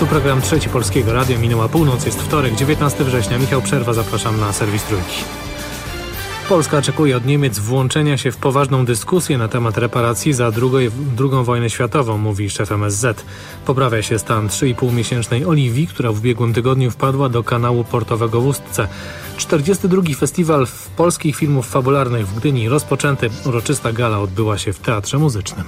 Tu program Trzeci Polskiego Radia. Minęła północ, jest wtorek, 19 września. Michał Przerwa, zapraszam na serwis Trójki. Polska oczekuje od Niemiec włączenia się w poważną dyskusję na temat reparacji za II wojnę światową, mówi szef MSZ. Poprawia się stan 3,5-miesięcznej Oliwii, która w ubiegłym tygodniu wpadła do kanału portowego w Ustce. 42. Festiwal Polskich Filmów Fabularnych w Gdyni rozpoczęty. Uroczysta gala odbyła się w Teatrze Muzycznym.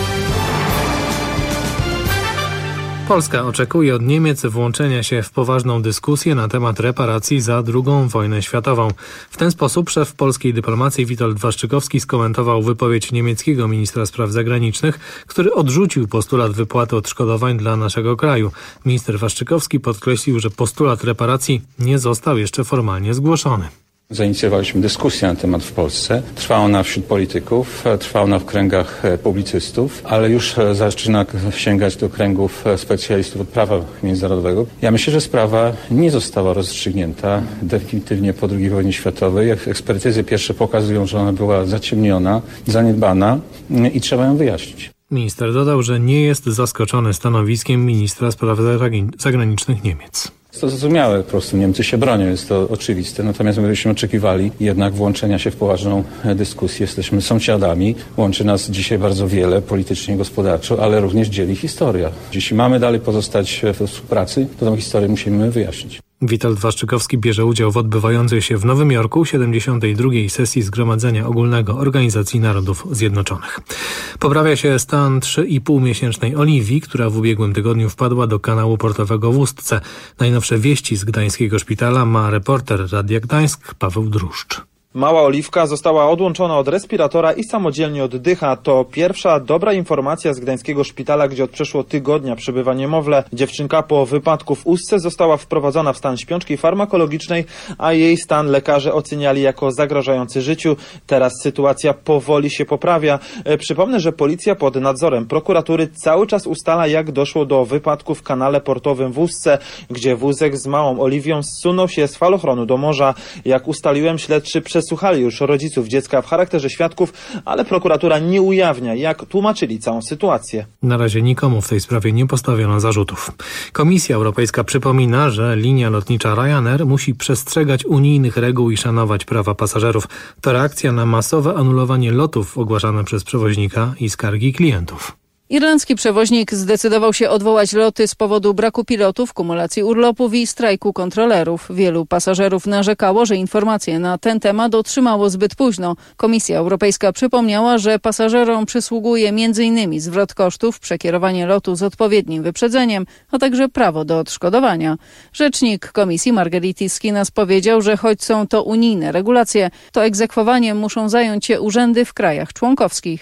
Polska oczekuje od Niemiec włączenia się w poważną dyskusję na temat reparacji za II wojnę światową. W ten sposób szef polskiej dyplomacji Witold Waszczykowski skomentował wypowiedź niemieckiego ministra spraw zagranicznych, który odrzucił postulat wypłaty odszkodowań dla naszego kraju. Minister Waszczykowski podkreślił, że postulat reparacji nie został jeszcze formalnie zgłoszony. Zainicjowaliśmy dyskusję na temat w Polsce. Trwa ona wśród polityków, trwa ona w kręgach publicystów, ale już zaczyna sięgać do kręgów specjalistów od prawa międzynarodowego. Ja myślę, że sprawa nie została rozstrzygnięta definitywnie po II wojnie światowej. Ekspertyzy pierwsze pokazują, że ona była zaciemniona, zaniedbana i trzeba ją wyjaśnić. Minister dodał, że nie jest zaskoczony stanowiskiem ministra spraw zagranicznych Niemiec. Jest to zrozumiałe, po prostu Niemcy się bronią, jest to oczywiste, natomiast my byśmy oczekiwali jednak włączenia się w poważną dyskusję. Jesteśmy sąsiadami, łączy nas dzisiaj bardzo wiele politycznie i gospodarczo, ale również dzieli historia. Jeśli mamy dalej pozostać we współpracy, to tę historię musimy wyjaśnić. Witold Waszczykowski bierze udział w odbywającej się w Nowym Jorku 72. sesji Zgromadzenia Ogólnego Organizacji Narodów Zjednoczonych. Poprawia się stan 3,5-miesięcznej Oliwii, która w ubiegłym tygodniu wpadła do kanału portowego w Ustce. Najnowsze wieści z gdańskiego szpitala ma reporter Radia Gdańsk Paweł Druszcz. Mała Oliwka została odłączona od respiratora i samodzielnie oddycha. To pierwsza dobra informacja z gdańskiego szpitala, gdzie od przeszło tygodnia przebywa niemowlę. Dziewczynka po wypadku w Ustce została wprowadzona w stan śpiączki farmakologicznej, a jej stan lekarze oceniali jako zagrażający życiu. Teraz sytuacja powoli się poprawia. Przypomnę, że policja pod nadzorem prokuratury cały czas ustala, jak doszło do wypadku w kanale portowym w Ustce, gdzie wózek z małą Oliwią zsunął się z falochronu do morza. Jak ustaliłem, śledczy przesłuchali już rodziców dziecka w charakterze świadków, ale prokuratura nie ujawnia, jak tłumaczyli całą sytuację. Na razie nikomu w tej sprawie nie postawiono zarzutów. Komisja Europejska przypomina, że linia lotnicza Ryanair musi przestrzegać unijnych reguł i szanować prawa pasażerów. To reakcja na masowe anulowanie lotów ogłaszane przez przewoźnika i skargi klientów. Irlandzki przewoźnik zdecydował się odwołać loty z powodu braku pilotów, kumulacji urlopów i strajku kontrolerów. Wielu pasażerów narzekało, że informacje na ten temat otrzymało zbyt późno. Komisja Europejska przypomniała, że pasażerom przysługuje m.in. zwrot kosztów, przekierowanie lotu z odpowiednim wyprzedzeniem, a także prawo do odszkodowania. Rzecznik Komisji Margaritis Schinas powiedział, że choć są to unijne regulacje, to egzekwowaniem muszą zająć się urzędy w krajach członkowskich.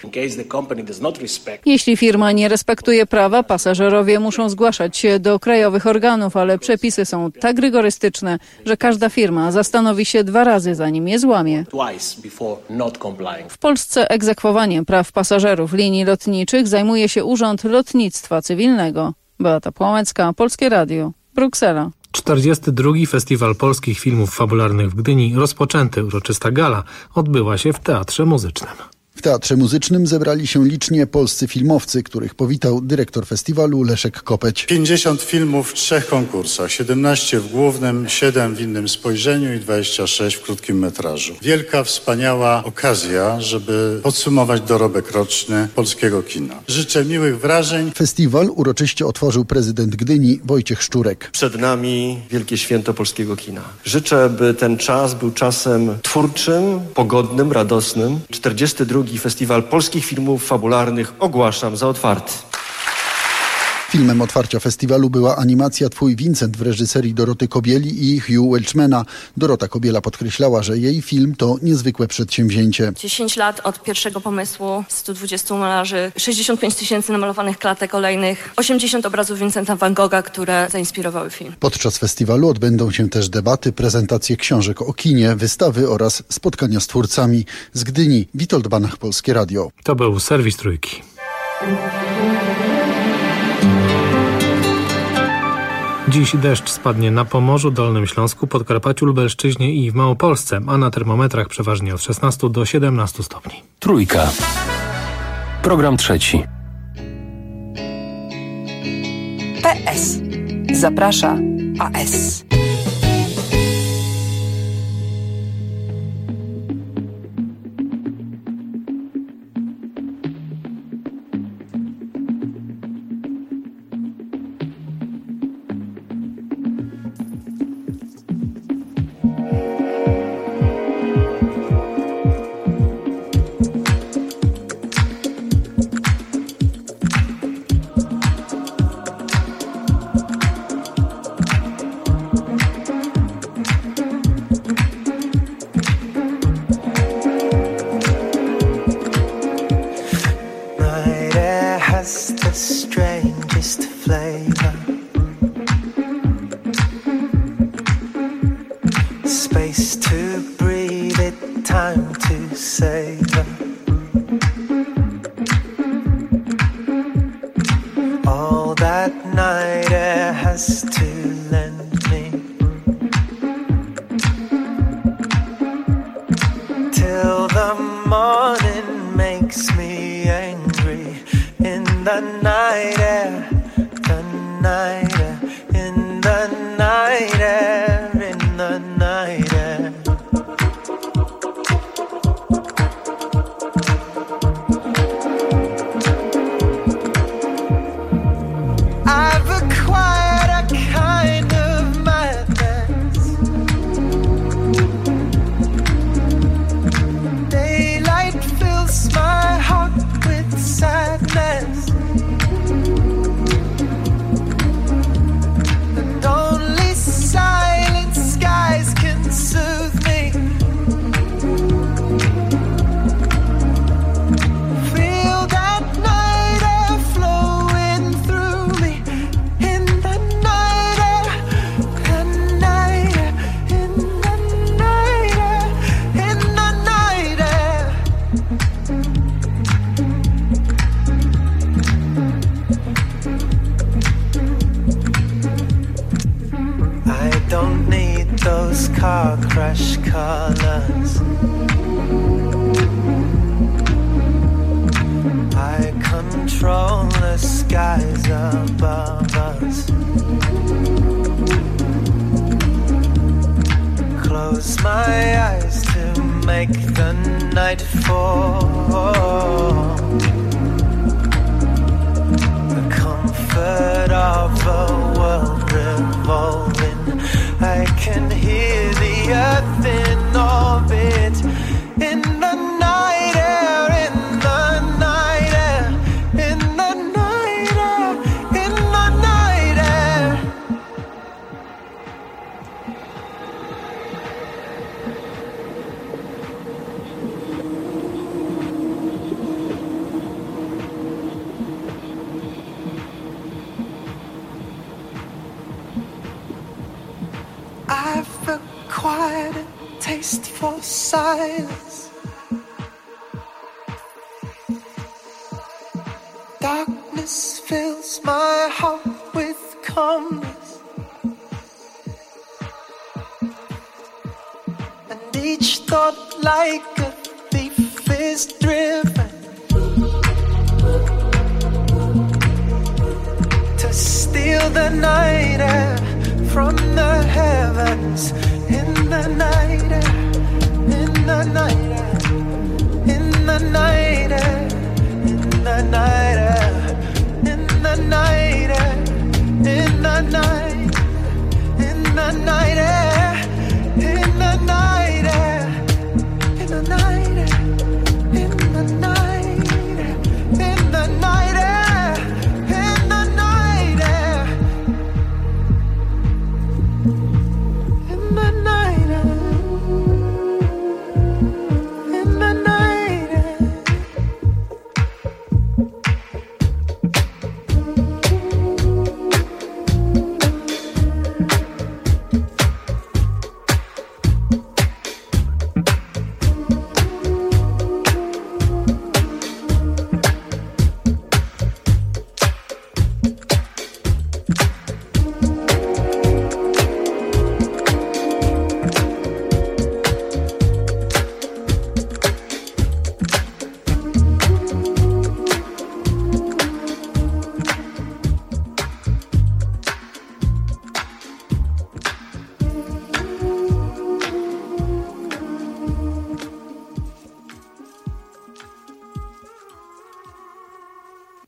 Jeśli firma nie respektuje prawa, pasażerowie muszą zgłaszać się do krajowych organów, ale przepisy są tak rygorystyczne, że każda firma zastanowi się 2 razy, zanim je złamie. W Polsce egzekwowaniem praw pasażerów linii lotniczych zajmuje się Urząd Lotnictwa Cywilnego. Beata Płomecka, Polskie Radio, Bruksela. 42. Festiwal Polskich Filmów Fabularnych w Gdyni rozpoczęty. Uroczysta gala odbyła się w Teatrze Muzycznym. W Teatrze Muzycznym zebrali się licznie polscy filmowcy, których powitał dyrektor festiwalu Leszek Kopeć. 50 filmów w 3 konkursach, 17 w głównym, 7 w innym spojrzeniu i 26 w krótkim metrażu. Wielka, wspaniała okazja, żeby podsumować dorobek roczny polskiego kina. Życzę miłych wrażeń. Festiwal uroczyście otworzył prezydent Gdyni Wojciech Szczurek. Przed nami wielkie święto polskiego kina. Życzę, by ten czas był czasem twórczym, pogodnym, radosnym. 42. Festiwal Polskich Filmów Fabularnych ogłaszam za otwarty. Filmem otwarcia festiwalu była animacja Twój Vincent w reżyserii Doroty Kobieli i Hugh Welchmana. Dorota Kobiela podkreślała, że jej film to niezwykłe przedsięwzięcie. 10 lat od pierwszego pomysłu, 120 malarzy, 65 000 namalowanych klatek olejnych, 80 obrazów Vincenta van Gogha, które zainspirowały film. Podczas festiwalu odbędą się też debaty, prezentacje książek o kinie, wystawy oraz spotkania z twórcami. Z Gdyni Witold Banach, Polskie Radio. To był serwis Trójki. Dziś deszcz spadnie na Pomorzu, Dolnym Śląsku, Podkarpaciu, Lubelszczyźnie i w Małopolsce, a na termometrach przeważnie od 16 do 17 stopni. Trójka. Program trzeci. PS. Zaprasza AS.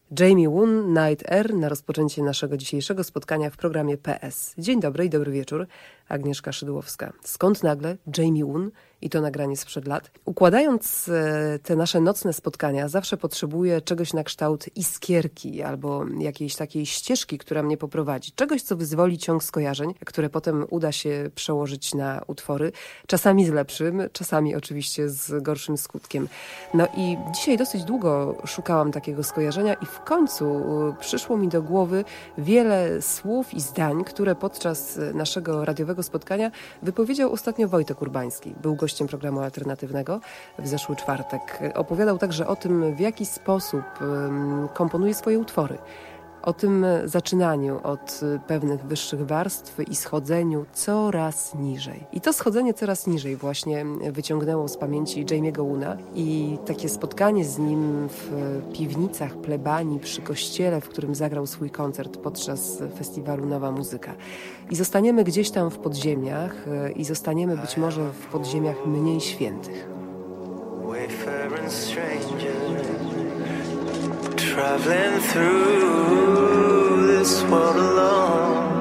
Jamie Woon, Night Air, na rozpoczęcie naszego dzisiejszego spotkania w programie PS. Dzień dobry i dobry wieczór. Agnieszka Szydłowska. Skąd nagle Jamie Woon i to nagranie sprzed lat? Układając te nasze nocne spotkania, zawsze potrzebuję czegoś na kształt iskierki albo jakiejś takiej ścieżki, która mnie poprowadzi. Czegoś, co wyzwoli ciąg skojarzeń, które potem uda się przełożyć na utwory. Czasami z lepszym, czasami oczywiście z gorszym skutkiem. No i dzisiaj dosyć długo szukałam takiego skojarzenia i w końcu przyszło mi do głowy wiele słów i zdań, które podczas naszego radiowego spotkania wypowiedział ostatnio Wojtek Urbański. Był gościem programu alternatywnego w zeszły czwartek. Opowiadał także o tym, w jaki sposób komponuje swoje utwory. O tym zaczynaniu od pewnych wyższych warstw i schodzeniu coraz niżej. I to schodzenie coraz niżej właśnie wyciągnęło z pamięci Jamie'ego Woona i takie spotkanie z nim w piwnicach plebanii przy kościele, w którym zagrał swój koncert podczas festiwalu Nowa Muzyka. I zostaniemy gdzieś tam w podziemiach i zostaniemy być może w podziemiach mniej świętych. Traveling through this world alone.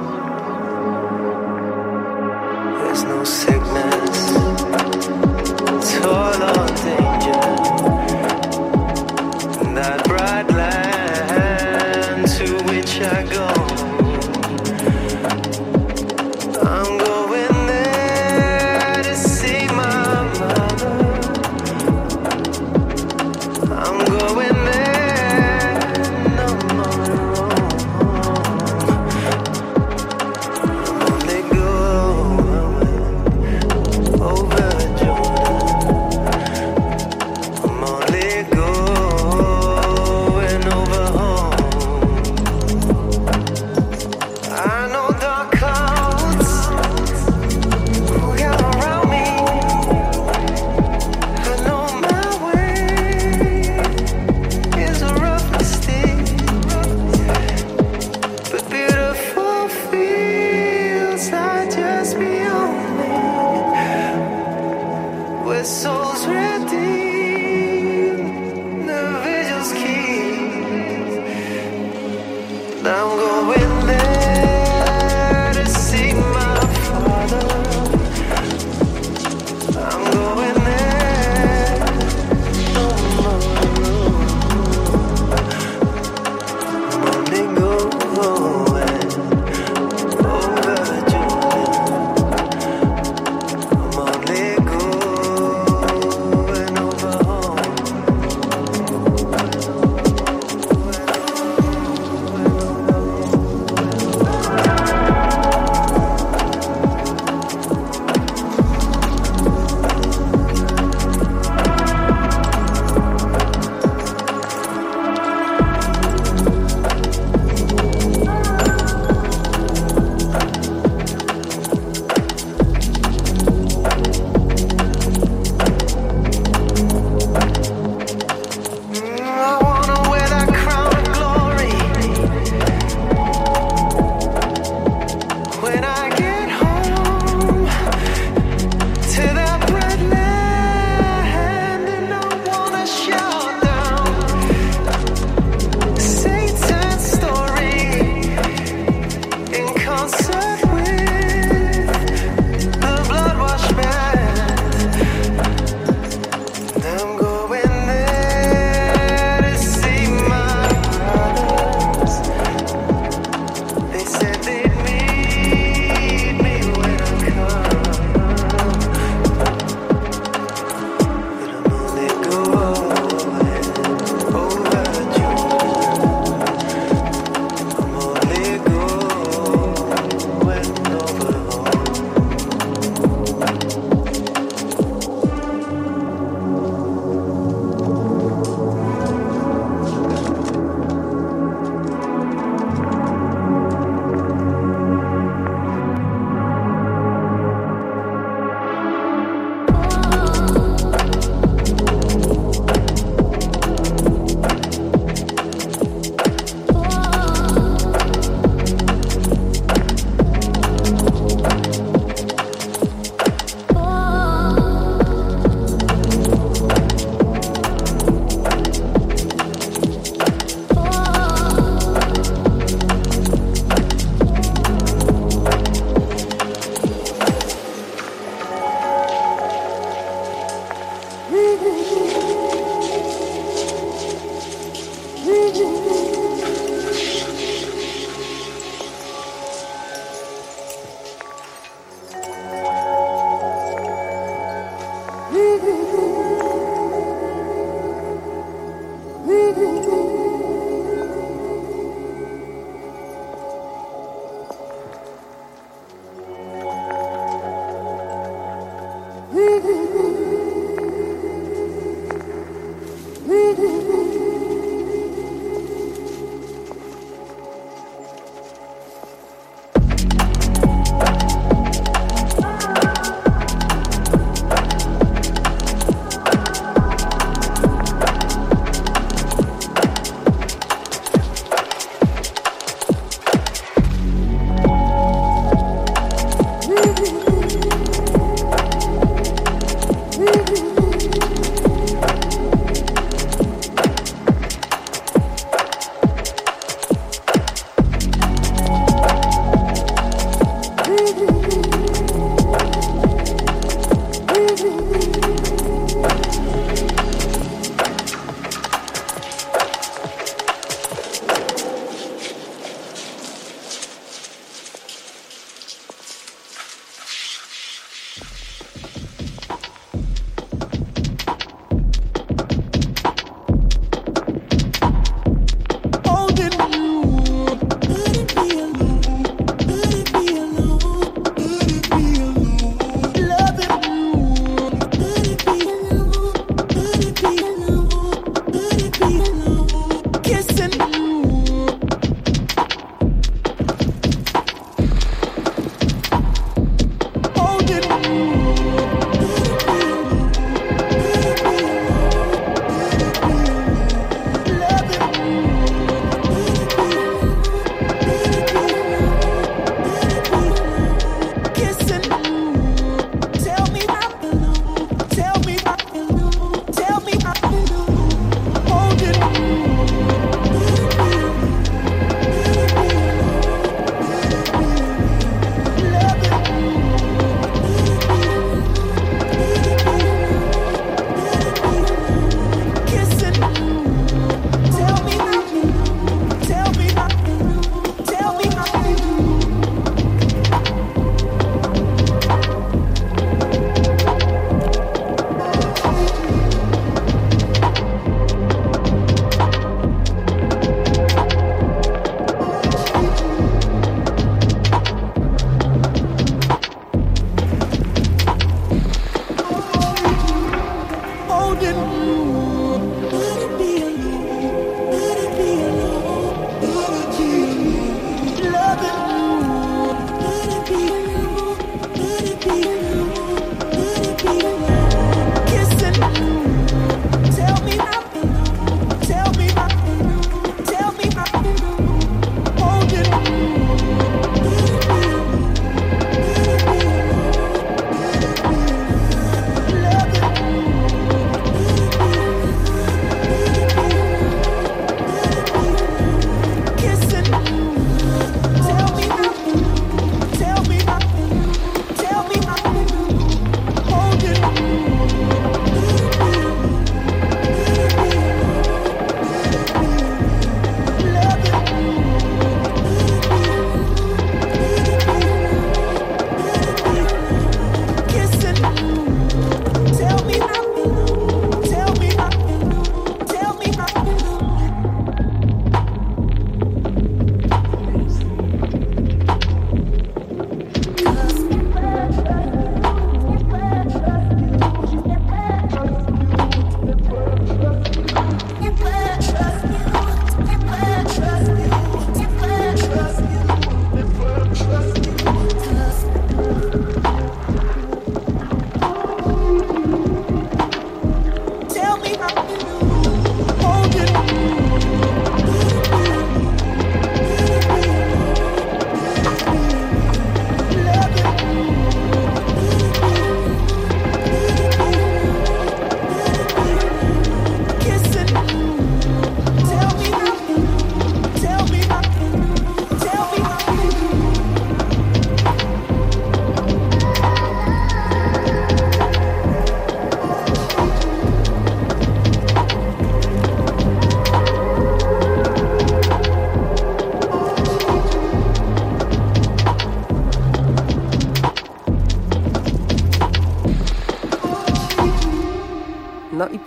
There's no sickness, toil or danger in that bright land to which I go. I'm going there to see my mother. I'm going there.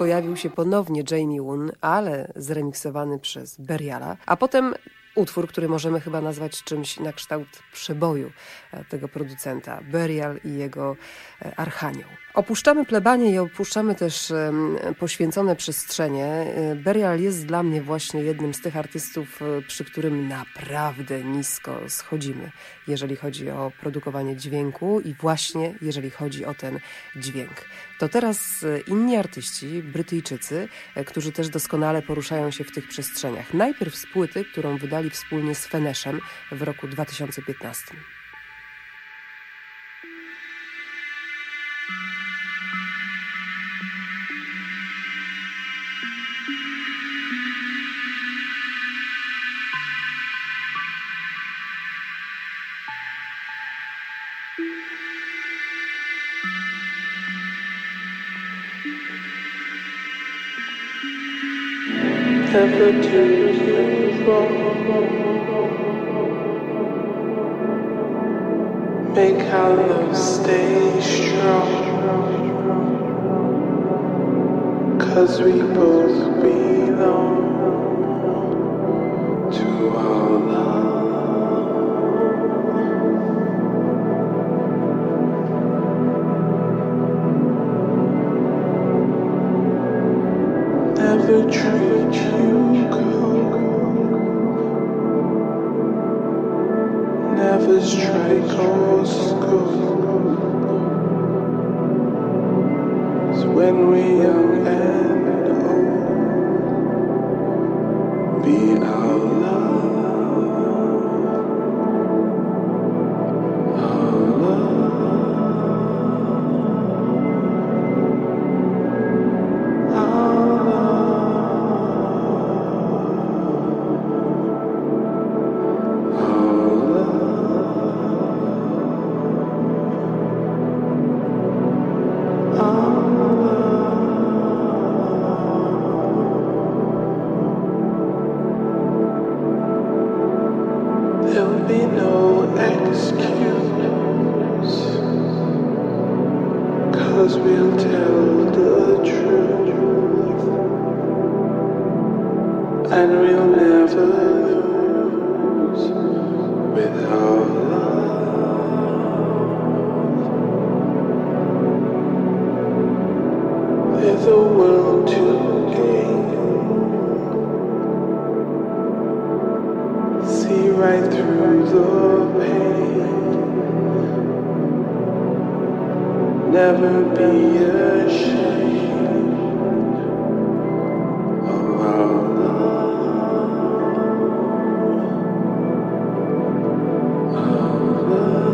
pojawił się ponownie Jamie Woon, ale zremiksowany przez Beriala, a potem utwór, który możemy chyba nazwać czymś na kształt przeboju tego producenta, Berial i jego Archanioł. Opuszczamy plebanię i opuszczamy też poświęcone przestrzenie. Berial jest dla mnie właśnie jednym z tych artystów, przy którym naprawdę nisko schodzimy, jeżeli chodzi o produkowanie dźwięku i właśnie jeżeli chodzi o ten dźwięk. To teraz inni artyści, Brytyjczycy, którzy też doskonale poruszają się w tych przestrzeniach. Najpierw z płyty, którą wydali wspólnie z Feneszem w roku 2015. Never do you wrong. Make our love stay strong. 'Cause we both belong to our love. Never treat you cold. Never strike or scold. 'Cause when we're young and old, be our love. There'll be no excuse, 'cause we'll tell the truth, and we'll never lose with our love. There's a world to gain. See right through the pain. Never be ashamed of our love. Our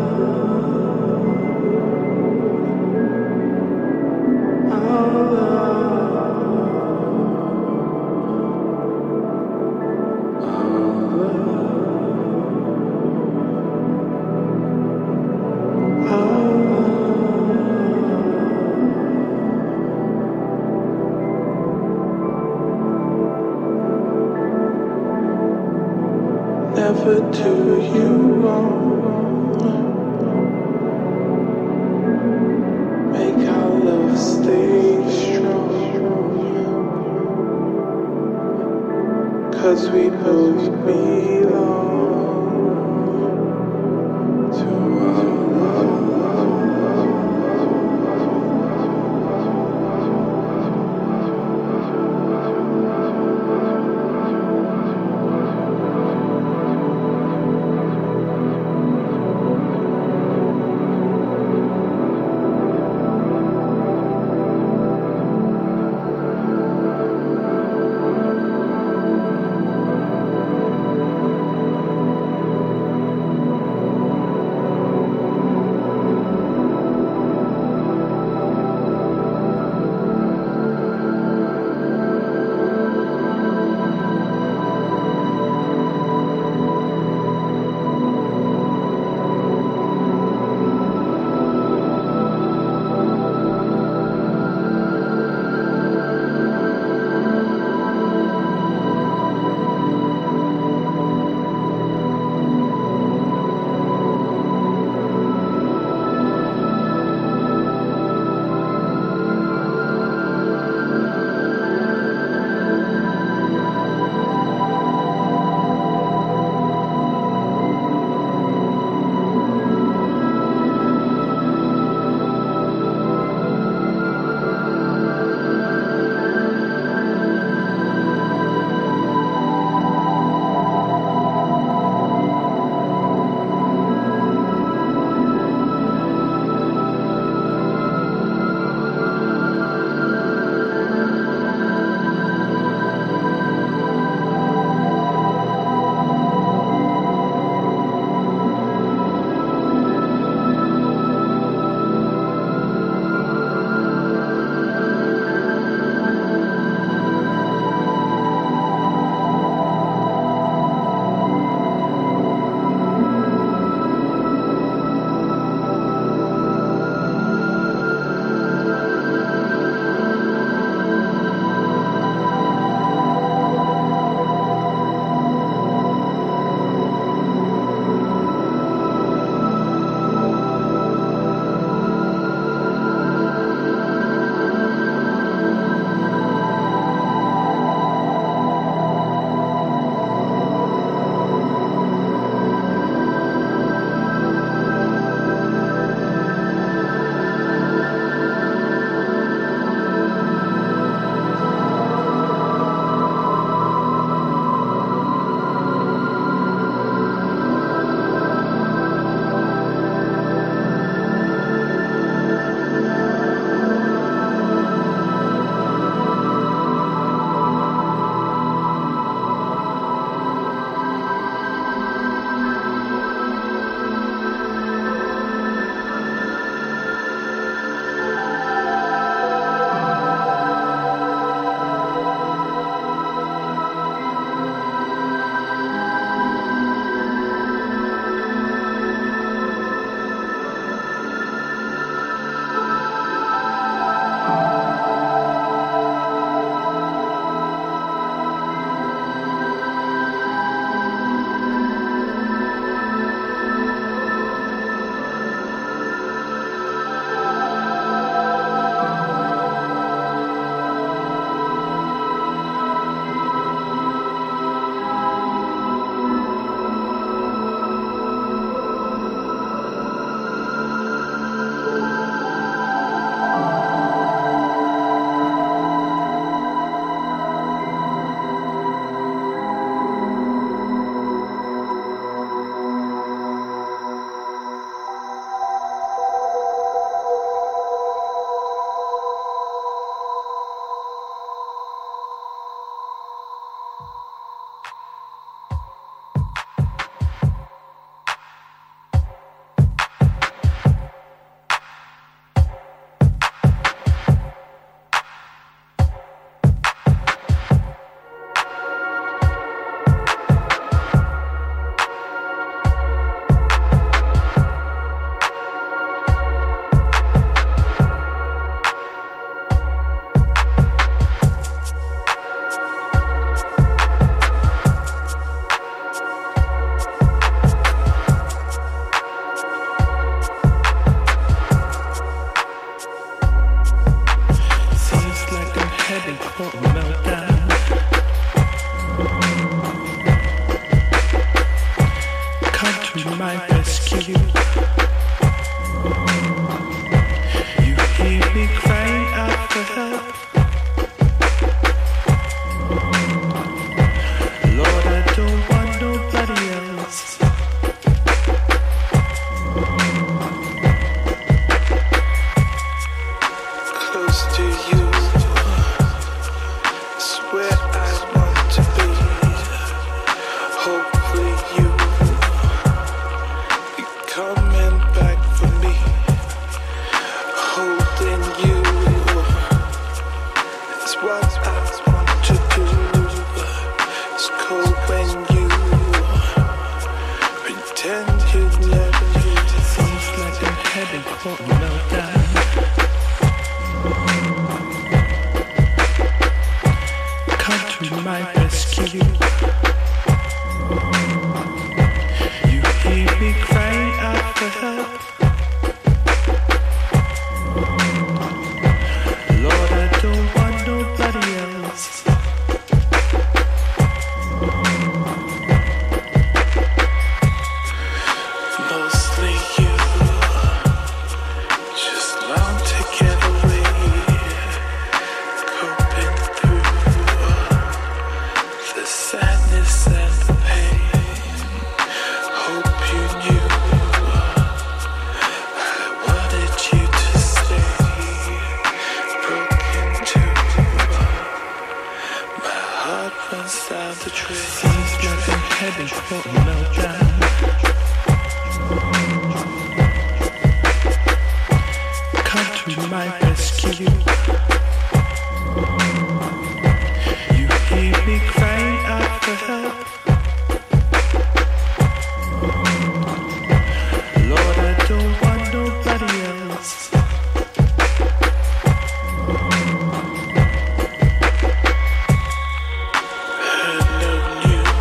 love. Our love. Never do you wrong. Make our love stay strong. 'Cause we both belong to our love. my rescue. You hear me crying out for help. Lord, I don't want nobody else. Close to you is where I want to be. Hopefully you be coming back for me. Holding you is what I want to do. It's cold when you pretend you never knew. Seems like I'm headed for a meltdown. Come to my rescue. You hear me crying out for help. Lord, I don't want nobody else. Mostly you just long to get away, coping through the sadness and the pain. Hope you knew I wanted you to stay. Broken too, my heart runs down the drain. Seems like I'm headed for a meltdown. Come to my rescue. You hear me crying out for help. Lord, I don't want nobody else. Heard no news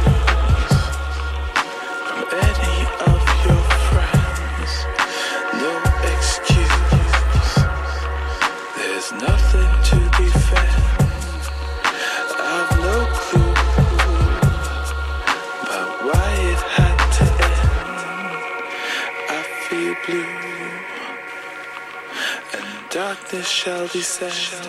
from any of your friends. No excuse. There's nothing to defend. I've no clue about why it had to end. I feel blue, and darkness shall descend.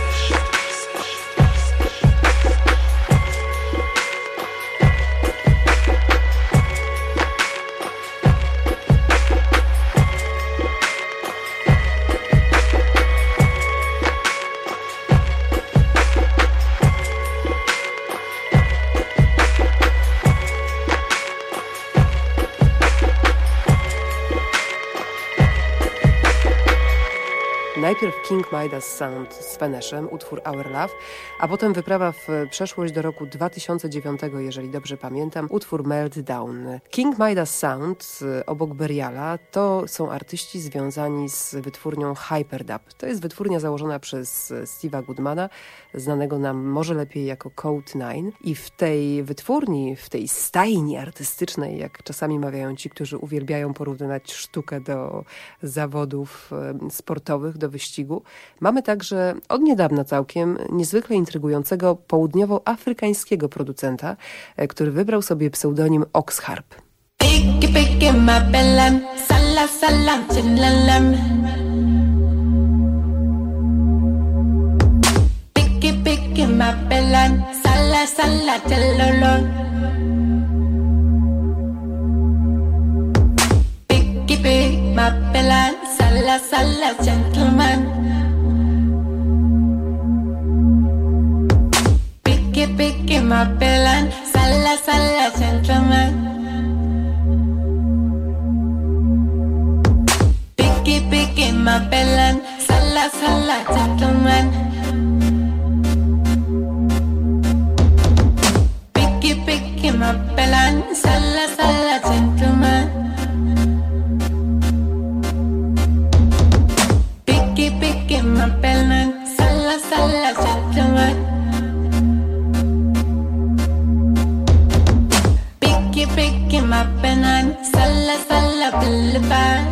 Najpierw King Midas Sound z Feneszem, utwór Our Love, a potem wyprawa w przeszłość do roku 2009, jeżeli dobrze pamiętam, utwór Meltdown. King Midas Sound obok Beriala to są artyści związani z wytwórnią Hyperdub. To jest wytwórnia założona przez Steve'a Goodmana, znanego nam może lepiej jako Code 9. I w tej wytwórni, w tej stajni artystycznej, jak czasami mawiają ci, którzy uwielbiają porównywać sztukę do zawodów sportowych, do wyścigu, mamy także od niedawna całkiem niezwykle intrygującego południowoafrykańskiego producenta, który wybrał sobie pseudonim Oxharp. Piki piki mapelan, sala salam chilalam. Piki piki mapelan, sala sala chilolol. Piki piki mapelan, sala sala gentleman. Piki piki mapelan, sala sala gentleman. Picky mapelan, sala sala gentleman. Picky mapelan, sala sala gentleman. Picky mapelan, sala sala gentleman. Picky mapelan, sala sala gentleman.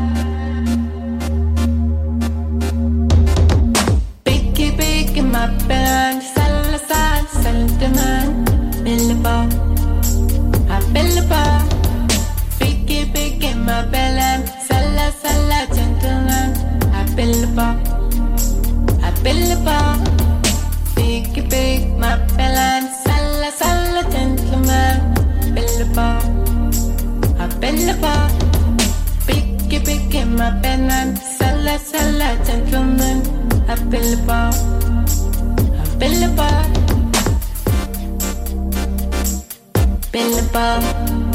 My band, sala sala sentiment, Billabong, I Billabong, picky Billabong. Big in my penance. Sala, gentleman. A Billabong. A Billabong. Billabong.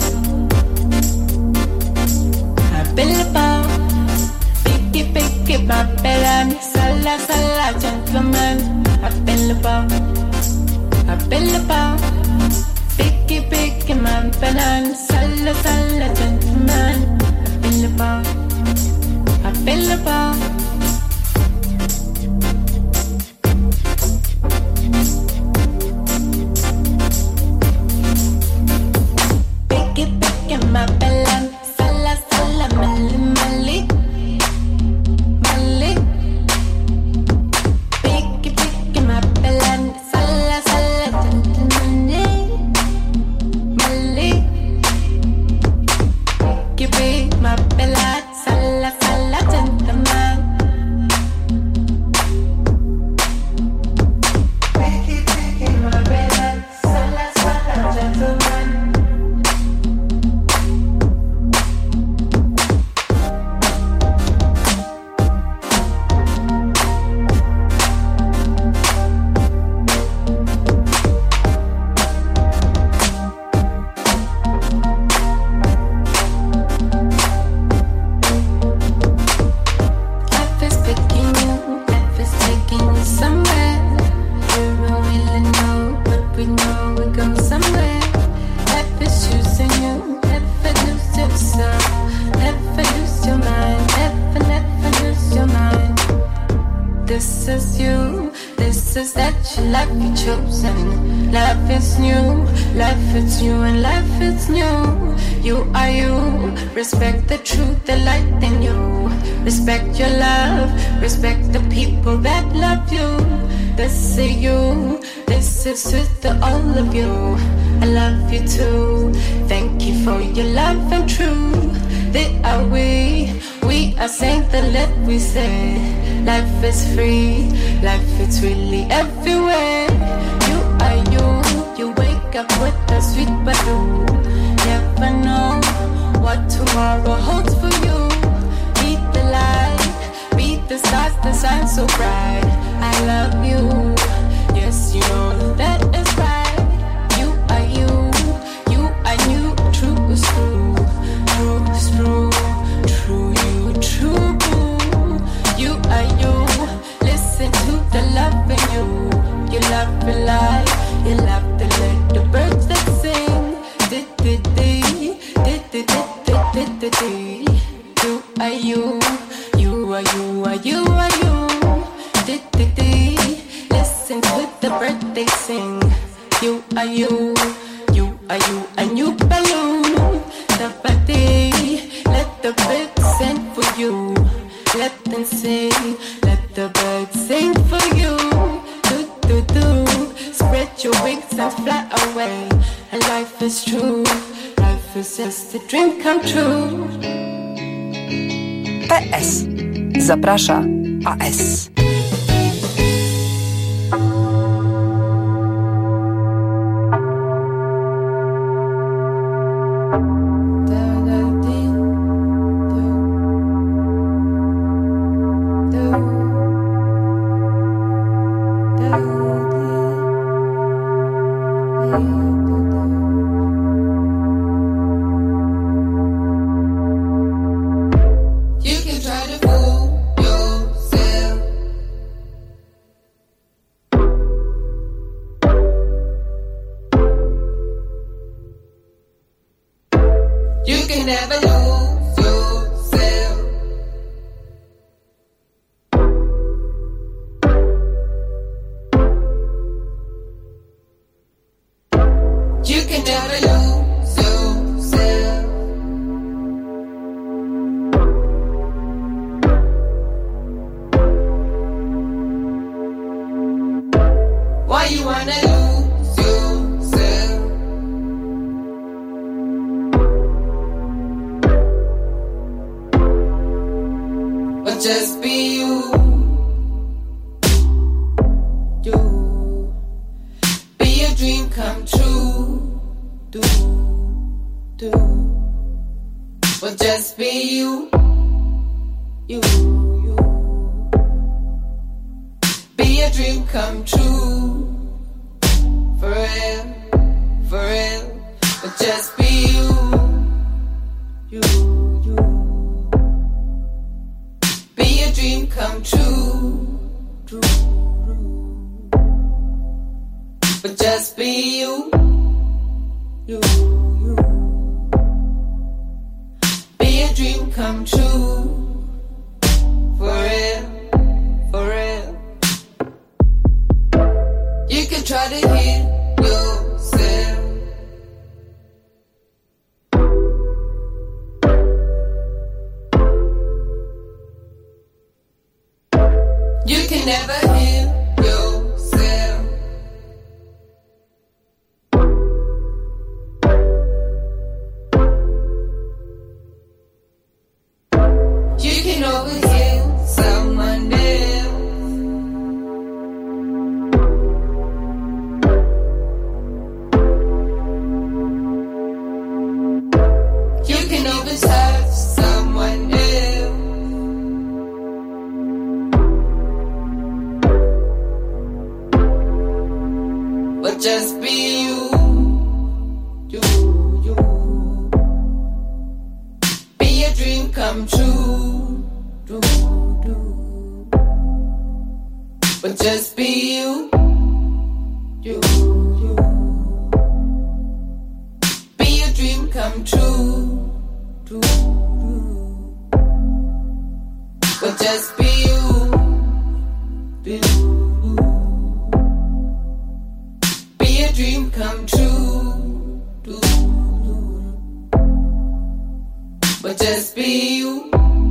A Billabong. Big in my penance. Sala, gentleman. A Billabong. A Billabong. Big in my penance. Sala, gentleman. A Billabong. Big in my belly. Sala, mali. Big in my belly. Sala, mali. Big my belly. Sala, gentleman. Big in my belly. Sala, gentleman. Respect the truth, the light in you. Respect your love. Respect the people that love you. This is you. This is to all of you. I love you too. Thank you for your love and truth. They are we. We are saints that let we say. Life is free. Life is really everywhere. You are you. You wake up with a sweet balloon. Never know what tomorrow holds for you. Meet the light, meet the stars that shine so bright. I love you, yes you know that is right. You are you, you are you. True is true, true is true, true you, true. You are you, listen to the love in you. You love the light, you love to let the birds that sing. You are you, you are you, are you, are you. Listen to the birds they sing. You are you, you are you, a new balloon. The body, let the birds sing for you. Let them sing, let the birds sing for you. Do. Spread your wings and fly away. And life is true. Life is just a dream come true. PS. Zaprasza AS. Just be you. Be your dream come true. will just be you. You. Be a dream come true. For real, will just be you. You. Be a dream come true. Will just be you. You. Be a dream come true. For real. You can try to heal yourself. You can never heal yourself. You can always heal someone else. You can always hurt someone else. But just be you. You. Be a dream come true. But just be you. You. Be a dream come true. But just be you. Be a dream come true. But just be you.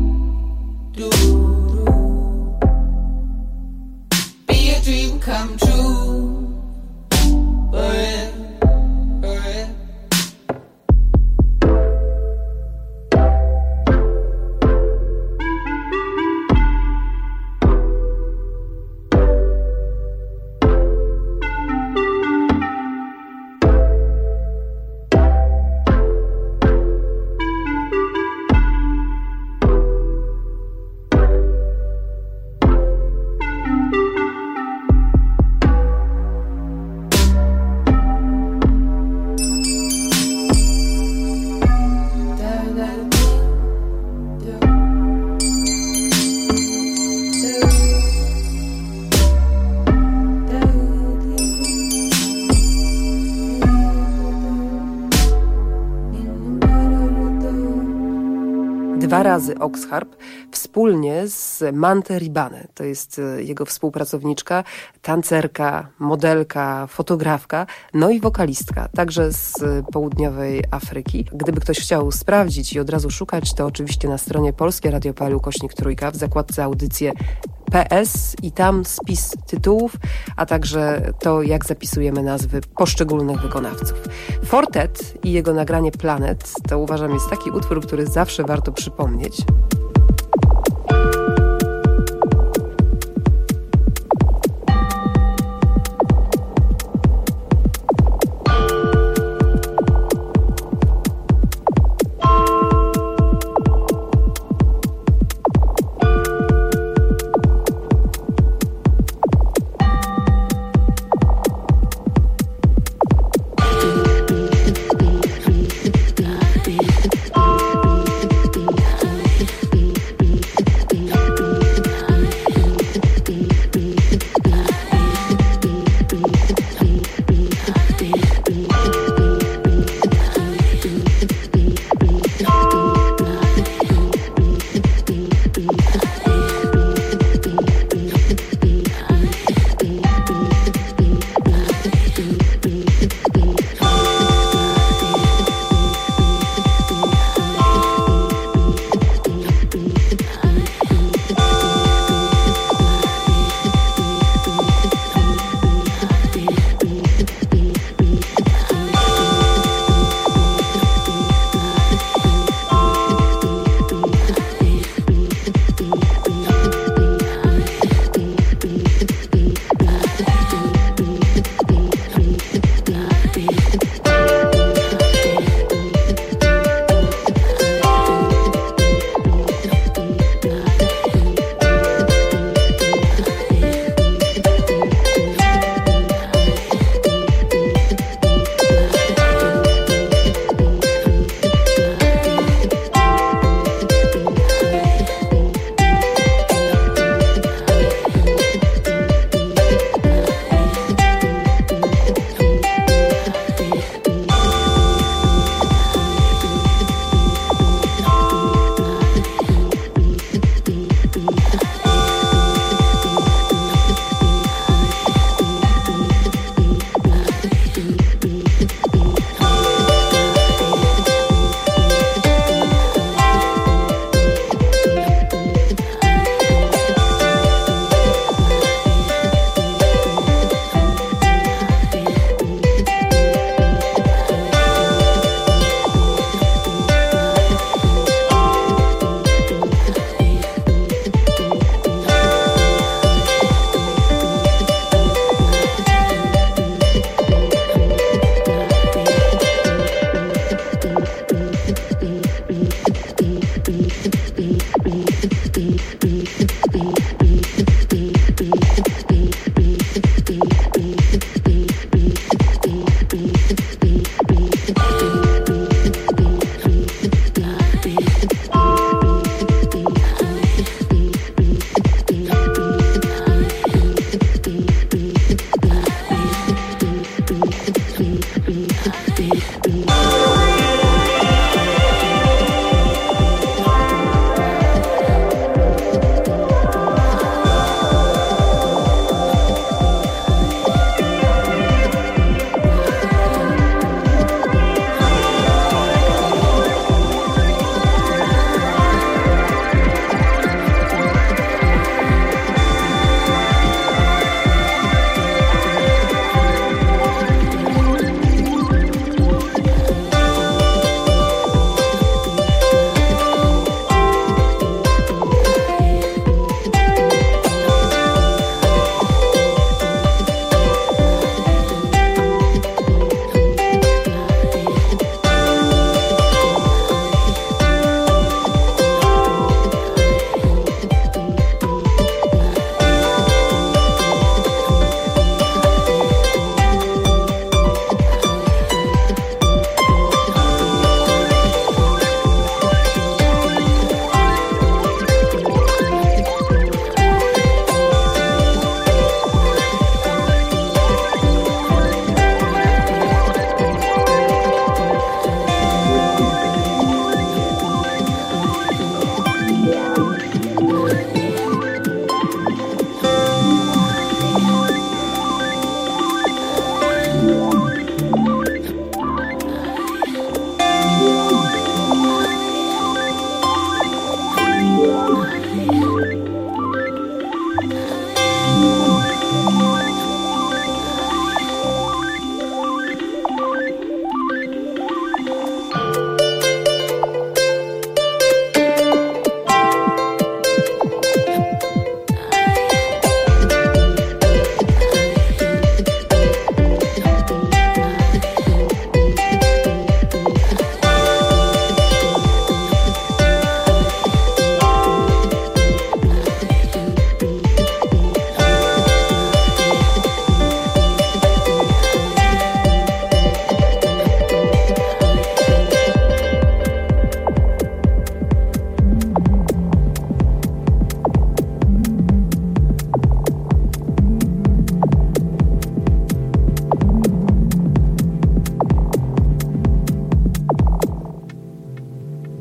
Be a dream come true. For real. Dwa razy Oxharp wspólnie z Mante Ribane. To jest jego współpracowniczka, tancerka, modelka, fotografka, no i wokalistka, także z południowej Afryki. Gdyby ktoś chciał sprawdzić i od razu szukać, to oczywiście na stronie Polskie Radio.pl /3 w zakładce audycje PS i tam spis tytułów, a także to, jak zapisujemy nazwy poszczególnych wykonawców. Fortet i jego nagranie Planet to uważam jest taki utwór, który zawsze warto przypomnieć.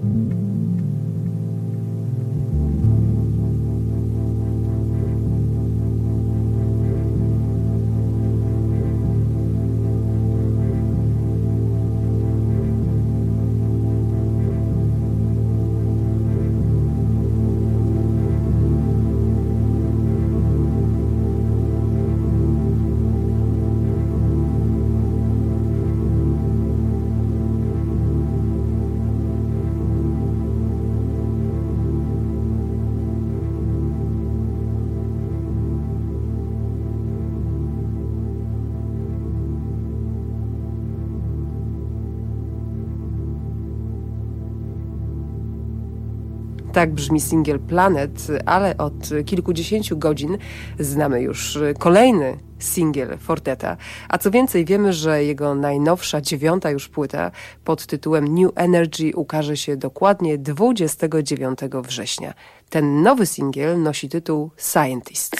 Tak brzmi singiel Planet, ale od kilkudziesięciu godzin znamy już kolejny singiel Forteta. A co więcej, wiemy, że jego najnowsza, 9. już płyta pod tytułem New Energy ukaże się dokładnie 29 września. Ten nowy singiel nosi tytuł Scientist.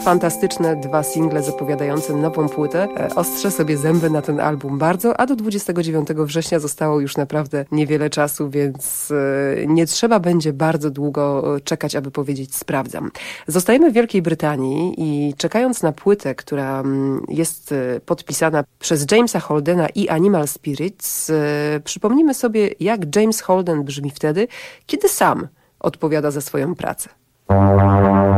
Fantastyczne 2 single zapowiadające nową płytę. Ostrzę sobie zęby na ten album bardzo, a do 29 września zostało już naprawdę niewiele czasu, więc nie trzeba będzie bardzo długo czekać, aby powiedzieć sprawdzam. Zostajemy w Wielkiej Brytanii i czekając na płytę, która jest podpisana przez Jamesa Holdena i Animal Spirits, przypomnimy sobie, jak James Holden brzmi wtedy, kiedy sam odpowiada za swoją pracę.